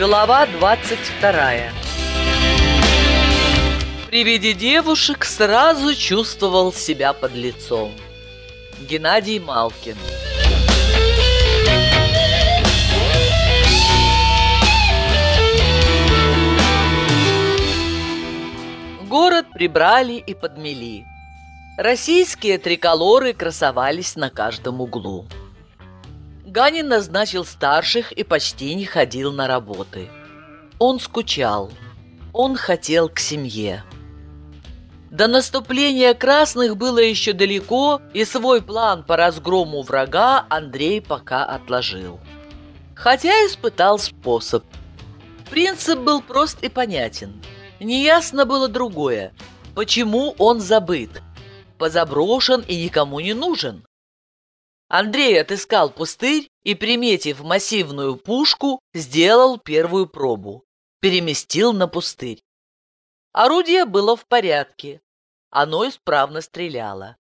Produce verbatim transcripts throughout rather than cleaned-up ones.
Глава двадцать вторая. При виде девушек сразу чувствовал себя подлецом. Геннадий Малкин. Город прибрали и подмели. Российские триколоры красовались на каждом углу. Ганин назначил старших и почти не ходил на работы. Он скучал. Он хотел к семье. До наступления красных было еще далеко, и свой план по разгрому врага Андрей пока отложил. Хотя испытал способ. Принцип был прост и понятен. Неясно было другое. Почему он забыт? Позаброшен и никому не нужен? Андрей отыскал пустырь и, приметив массивную пушку, сделал первую пробу. Переместил на пустырь. Орудие было в порядке. Оно исправно стреляло.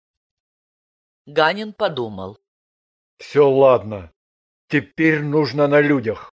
Ганин подумал. Все ладно. Теперь нужно на людях.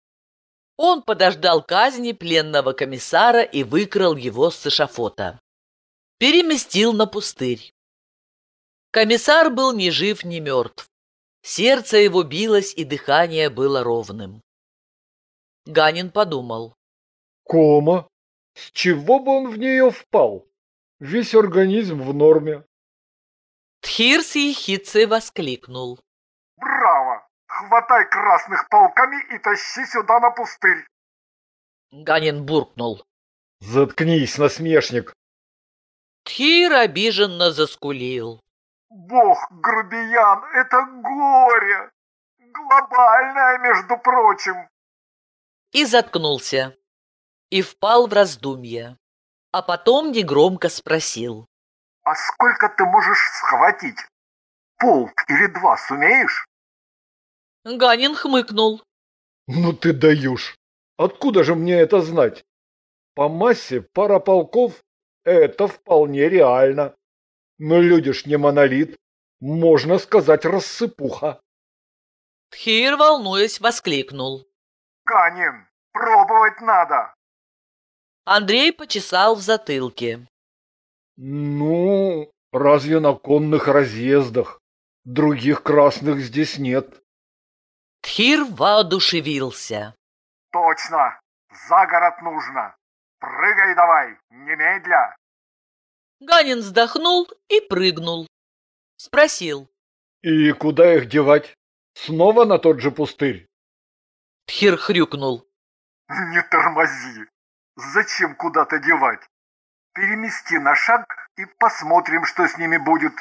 Он подождал казни пленного комиссара и выкрал его с эшафота. Переместил на пустырь. Комиссар был ни жив, ни мертв. Сердце его билось, и дыхание было ровным. Ганин подумал. Кома? С чего бы он в нее впал? Весь организм в норме. Тхир с ехидцей воскликнул. Браво! Хватай красных полками и тащи сюда на пустырь. Ганин буркнул. Заткнись, насмешник. Тхир обиженно заскулил. Бог, грубиян, это горе! Глобальное, между прочим. И заткнулся. И впал в раздумье. А потом негромко спросил. А сколько ты можешь схватить? Полк или два сумеешь? Ганин хмыкнул. Ну ты даешь. Откуда же мне это знать? По массе пара полков — это вполне реально. Но люди ж не монолит. Можно сказать, рассыпуха. Тхир, волнуясь, воскликнул. Ганин, пробовать надо. Андрей почесал в затылке. Ну, разве на конных разъездах? Других красных здесь нет. Тхир воодушевился. Точно, за город нужно. Прыгай давай, немедля. Ганин вздохнул и прыгнул. Спросил. И куда их девать? Снова на тот же пустырь? Тхир хрюкнул. Не тормози. Зачем куда-то девать? Перемести на шаг и посмотрим, что с ними будет.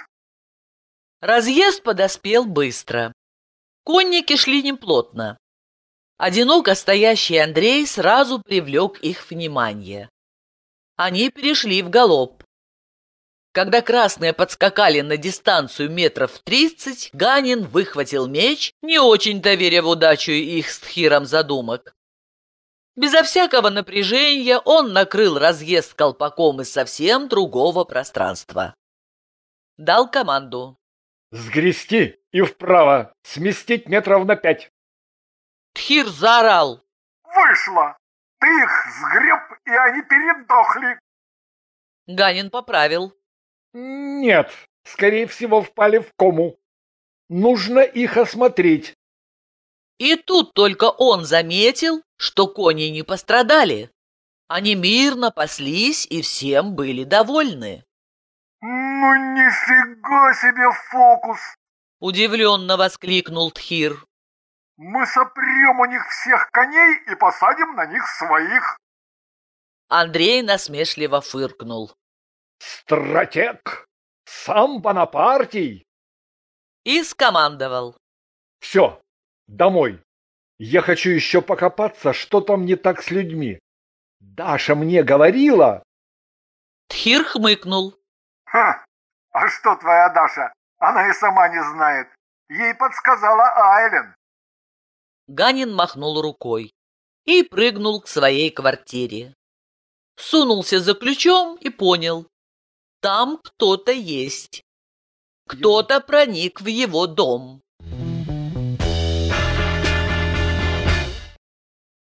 Разъезд подоспел быстро. Конники шли неплотно. Одиноко стоящий Андрей сразу привлек их внимание. Они перешли в галоп. Когда красные подскакали на дистанцию метров тридцать, Ганин выхватил меч, не очень-то веря в удачу их с Тхиром задумок. Безо всякого напряжения он накрыл разъезд колпаком из совсем другого пространства. Дал команду. Сгрести и вправо, сместить метров на пять. Тхир заорал. Вышло! Ты их сгреб, и они передохли. Ганин поправил. Нет, скорее всего, впали в кому. Нужно их осмотреть. И тут только он заметил, что кони не пострадали. Они мирно паслись и всем были довольны. Ну нифига себе фокус! Удивленно воскликнул Тхир. Мы сопрем у них всех коней и посадим на них своих. Андрей насмешливо фыркнул. Стратег! Сам Бонапартий! И скомандовал. Все, домой. Я хочу еще покопаться, что там не так с людьми. Даша мне говорила... Тхир хмыкнул. Ха! А что твоя Даша? Она и сама не знает. Ей подсказала Айлен. Ганин махнул рукой и прыгнул к своей квартире. Сунулся за ключом и понял. Там кто-то есть. Кто-то проник в его дом.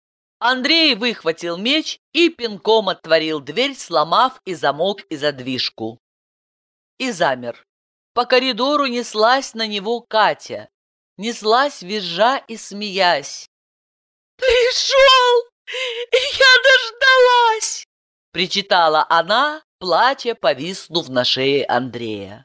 Андрей выхватил меч и пинком отворил дверь, сломав и замок, и задвижку. И замер. По коридору неслась на него Катя. Неслась, визжа и смеясь. «Пришел! Я дождалась!» Причитала она, плача, повиснув на шее Андрея.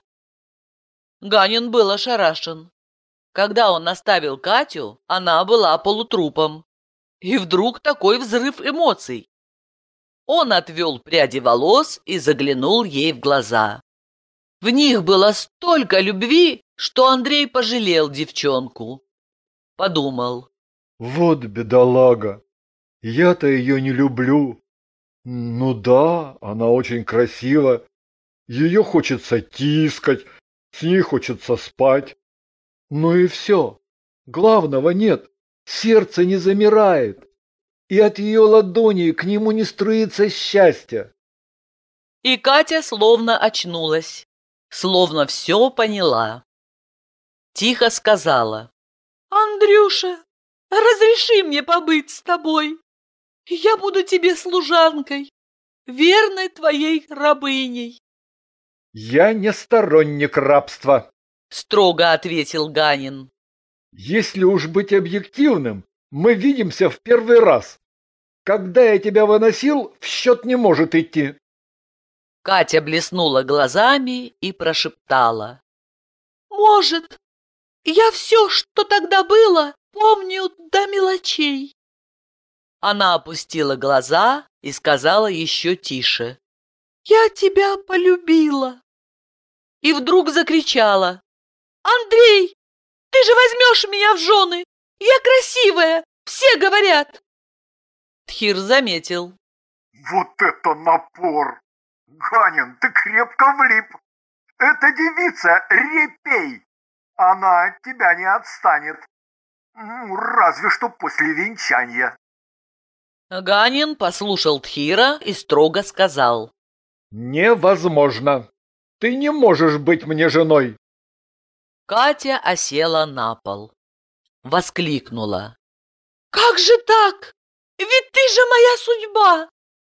Ганин был ошарашен. Когда он наставил Катю, она была полутрупом. И вдруг такой взрыв эмоций. Он отвел пряди волос и заглянул ей в глаза. В них было столько любви, что Андрей пожалел девчонку. Подумал. Вот бедолага. Я-то ее не люблю. Ну да, она очень красива. Ее хочется тискать, с ней хочется спать. Ну и все. Главного нет. Сердце не замирает. И от ее ладони к нему не струится счастье. И Катя словно очнулась, словно все поняла. Тихо сказала. «Андрюша, разреши мне побыть с тобой. Я буду тебе служанкой, верной твоей рабыней». Я не сторонник рабства, строго ответил Ганин. Если уж быть объективным, мы видимся в первый раз. Когда я тебя выносил, в счет не может идти. Катя блеснула глазами и прошептала. «Может, я все, что тогда было, помню до мелочей». Она опустила глаза и сказала еще тише. «Я тебя полюбила». И вдруг закричала. «Андрей, ты же возьмешь меня в жены! Я красивая, все говорят!» Тхир заметил. Вот это напор! Ганин, ты крепко влип. Эта девица репей. Она от тебя не отстанет. Ну, разве что после венчания. Ганин послушал Тхира и строго сказал. Невозможно. Ты не можешь быть мне женой. Катя осела на пол. Воскликнула. «Как же так? Ведь ты же моя судьба!»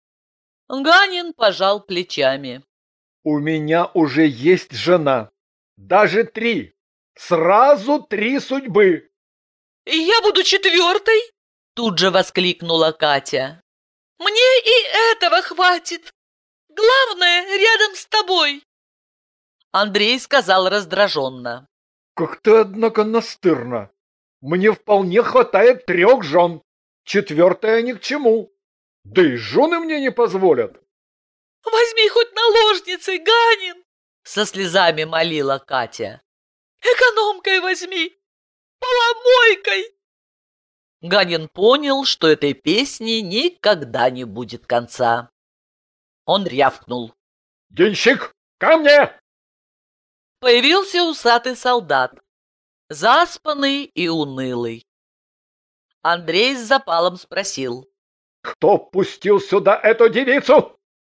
Ганин пожал плечами. У меня уже есть жена. Даже три. Сразу три судьбы. «И я буду четвертой?» Тут же воскликнула Катя. «Мне и этого хватит. Главное, рядом с тобой!» Андрей сказал раздраженно. Как ты, однако, настырна. Мне вполне хватает трех жен. Четвертая ни к чему. Да и жены мне не позволят. «Возьми хоть наложницей, Ганин!» Со слезами молила Катя. «Экономкой возьми! Поломойкой!» Ганин понял, что этой песни никогда не будет конца. Он рявкнул. Денщик, ко мне! Появился усатый солдат, заспанный и унылый. Андрей с запалом спросил. Кто пустил сюда эту девицу?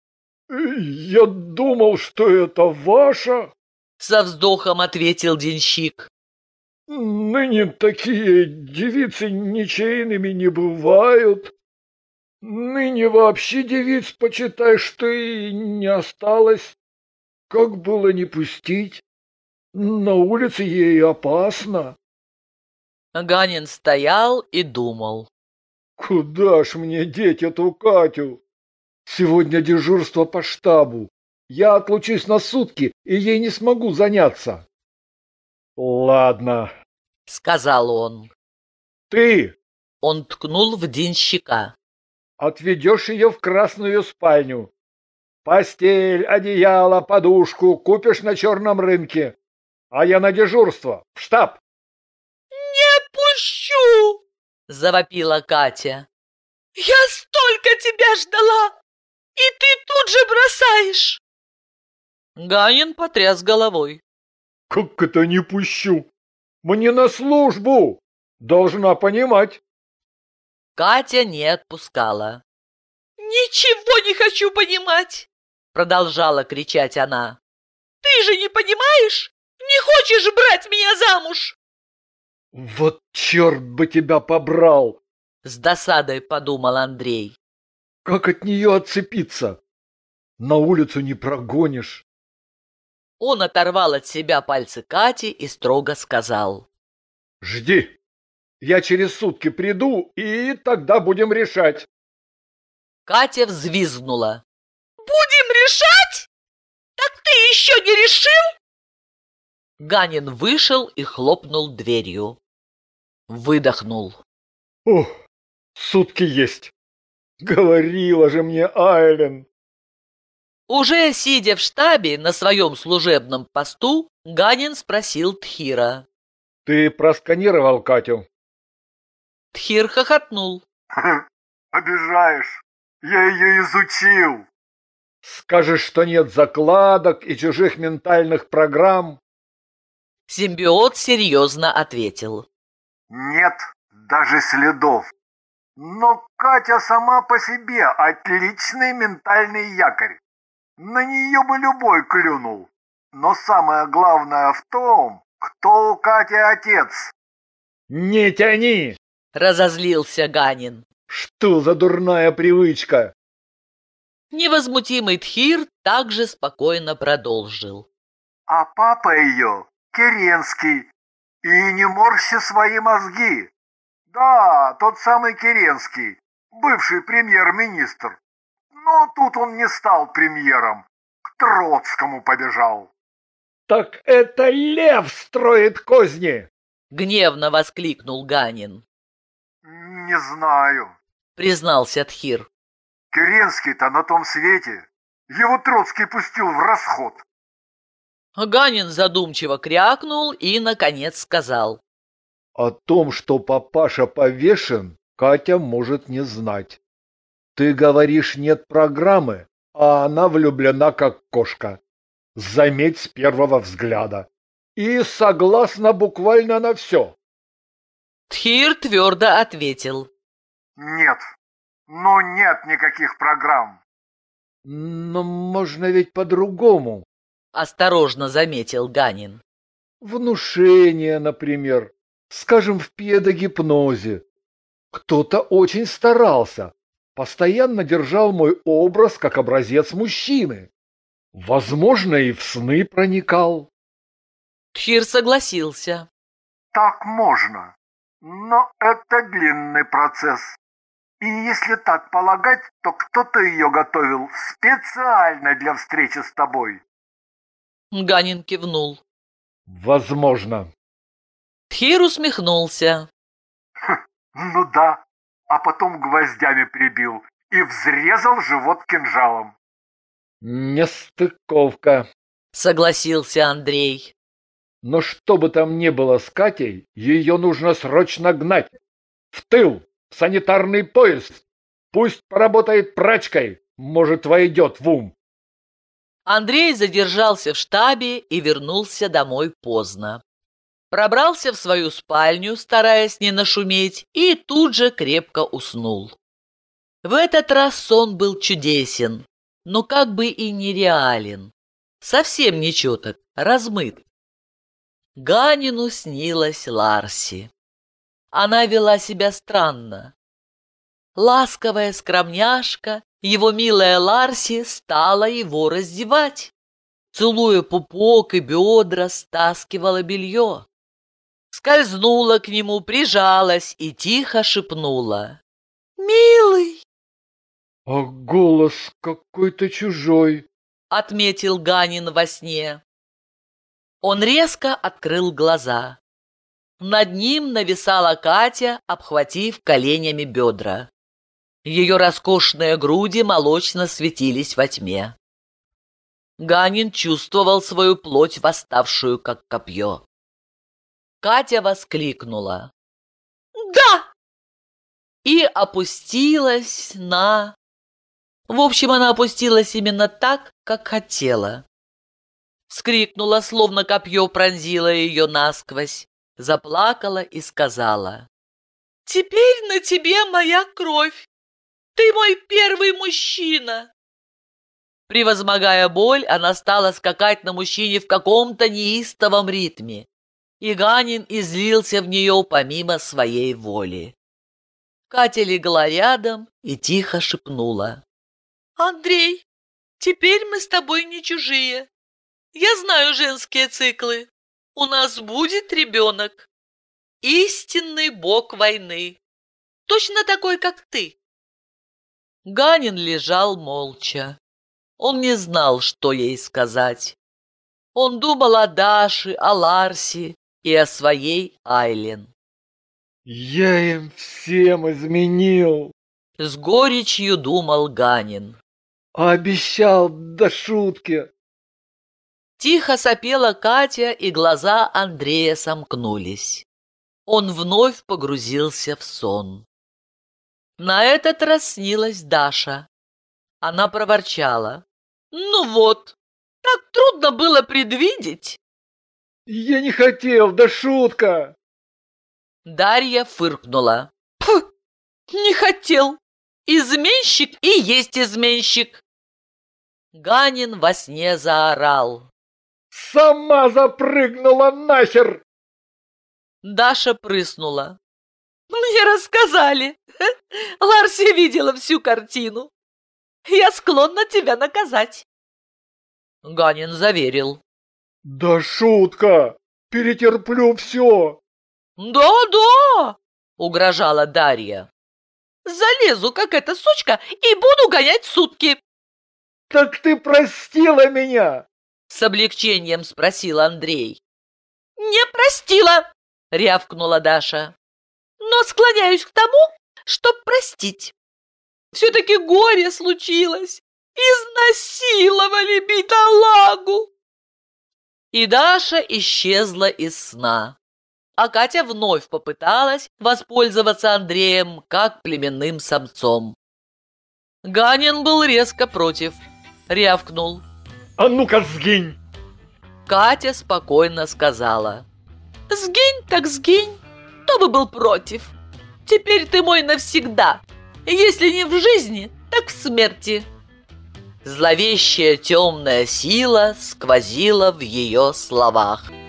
Я думал, что это ваша. Со вздохом ответил денщик. Ныне такие девицы ничейными не бывают. Ныне вообще девиц, почитай, что и не осталось. Как было не пустить? На улице ей опасно. Ганин стоял и думал. Куда ж мне деть эту Катю? Сегодня дежурство по штабу. Я отлучусь на сутки, и ей не смогу заняться. Ладно, Сказал он. ты Он ткнул в денщика. отведешь ее в красную спальню. Постель, одеяло, подушку купишь на черном рынке. А я на дежурство, в штаб. «Не пущу!» — завопила Катя. «Я столько тебя ждала, и ты тут же бросаешь!» Ганин потряс головой. Как это не пущу? Мне на службу. Должна понимать. Катя не отпускала. «Ничего не хочу понимать!» — продолжала кричать она. «Ты же не понимаешь? Не хочешь брать меня замуж?» Вот черт бы тебя побрал! С досадой подумал Андрей. Как от нее отцепиться? На улицу не прогонишь. Он оторвал от себя пальцы Кати и строго сказал. Жди. Я через сутки приду, и тогда будем решать. Катя взвизгнула. Будем решать? Так ты еще не решил? Ганин вышел и хлопнул дверью. Выдохнул. Ух, сутки есть. Говорила же мне Айлен. Уже сидя в штабе на своем служебном посту, Ганин спросил Тхира. Ты просканировал Катю? Тхир хохотнул. Обижаешь. Я ее изучил. Скажешь, что нет закладок и чужих ментальных программ? Симбиот серьезно ответил. Нет даже следов. Но Катя сама по себе отличный ментальный якорь. На нее бы любой клюнул. Но самое главное в том, кто у Кати отец. Не тяни! Разозлился Ганин. Что за дурная привычка? Невозмутимый Тхир также спокойно продолжил. А папа ее Керенский. И не морщи свои мозги. Да, тот самый Керенский, бывший премьер-министр. Но тут он не стал премьером. К Троцкому побежал. Так это лев строит козни! Гневно воскликнул Ганин. Не знаю. Признался Тхир. Керенский-то на том свете. Его Троцкий пустил в расход. Ганин задумчиво крякнул и, наконец, сказал. О том, что папаша повешен, Катя может не знать. Ты говоришь, нет программы, а она влюблена как кошка. Заметь с первого взгляда. И согласна буквально на все. Тхир твердо ответил. Нет. Ну нет никаких программ. Но можно ведь по-другому. Осторожно заметил Ганин. Внушение, например. Скажем, в педогипнозе. Кто-то очень старался. Постоянно держал мой образ как образец мужчины. Возможно, и в сны проникал. Тхир согласился. Так можно. Но это длинный процесс. И если так полагать, то кто-то ее готовил специально для встречи с тобой. Ганин кивнул. Возможно. Тхир усмехнулся. Ну да, а потом гвоздями прибил и взрезал живот кинжалом. Нестыковка. Согласился Андрей. Но что бы там ни было с Катей, ее нужно срочно гнать. В тыл, в санитарный поезд. Пусть поработает прачкой, может, войдет в ум. Андрей задержался в штабе и вернулся домой поздно. Пробрался в свою спальню, стараясь не нашуметь, и тут же крепко уснул. В этот раз сон был чудесен, но как бы и нереален. Совсем нечеток, размыт. Ганину снилась Ларси. Она вела себя странно. Ласковая скромняшка, его милая Ларси, стала его раздевать. Целуя пупок и бедра, стаскивала белье. Скользнула к нему, прижалась и тихо шепнула. «Милый!» А голос какой-то чужой, отметил Ганин во сне. Он резко открыл глаза. Над ним нависала Катя, обхватив коленями бедра. Ее роскошные груди молочно светились во тьме. Ганин чувствовал свою плоть, восставшую как копье. Катя воскликнула. «Да!» И опустилась на... В общем, она опустилась именно так, как хотела. Вскрикнула, словно копье пронзило ее насквозь, заплакала и сказала. «Теперь на тебе моя кровь! Ты мой первый мужчина!» Превозмогая боль, она стала скакать на мужчине в каком-то неистовом ритме, и Ганин излился в нее помимо своей воли. Катя легла рядом и тихо шепнула. «Андрей, теперь мы с тобой не чужие. Я знаю женские циклы. У нас будет ребенок. Истинный бог войны. Точно такой, как ты». Ганин лежал молча. Он не знал, что ей сказать. Он думал о Даше, о Ларсе и о своей Айлен. «Я им всем изменил!» — с горечью думал Ганин. «Обещал до шутки!» Тихо сопела Катя, и глаза Андрея сомкнулись. Он вновь погрузился в сон. На этот раз снилась Даша. Она проворчала. «Ну вот, так трудно было предвидеть!» «Я не хотел, да шутка!» Дарья фыркнула. «Пф, не хотел! Изменщик и есть изменщик!» Ганин во сне заорал. «Сама запрыгнула нахер!» Даша прыснула. «Мне рассказали. Ларси видела всю картину. Я склонна тебя наказать». Ганин заверил. «Да шутка! Перетерплю все!» «Да-да!» — угрожала Дарья. «Залезу, как эта сучка, и буду гонять сутки!» «Так ты простила меня?» — с облегчением спросил Андрей. «Не простила!» — рявкнула Даша. «Но склоняюсь к тому, чтоб простить. Все-таки горе случилось. Изнасиловали бедолагу!» И Даша исчезла из сна. А Катя вновь попыталась воспользоваться Андреем как племенным самцом. Ганин был резко против, рявкнул. «А ну-ка сгинь!» Катя спокойно сказала. «Сгинь так сгинь, кто бы был против? Теперь ты мой навсегда, если не в жизни, так в смерти». Зловещая темная сила сквозила в ее словах.